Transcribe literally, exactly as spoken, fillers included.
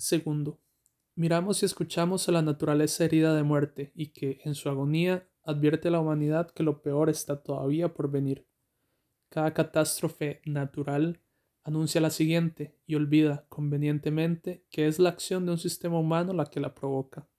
Segundo, miramos y escuchamos a la naturaleza herida de muerte y que, en su agonía, advierte a la humanidad que lo peor está todavía por venir. Cada catástrofe natural anuncia la siguiente y olvida, convenientemente, que es la acción de un sistema humano la que la provoca.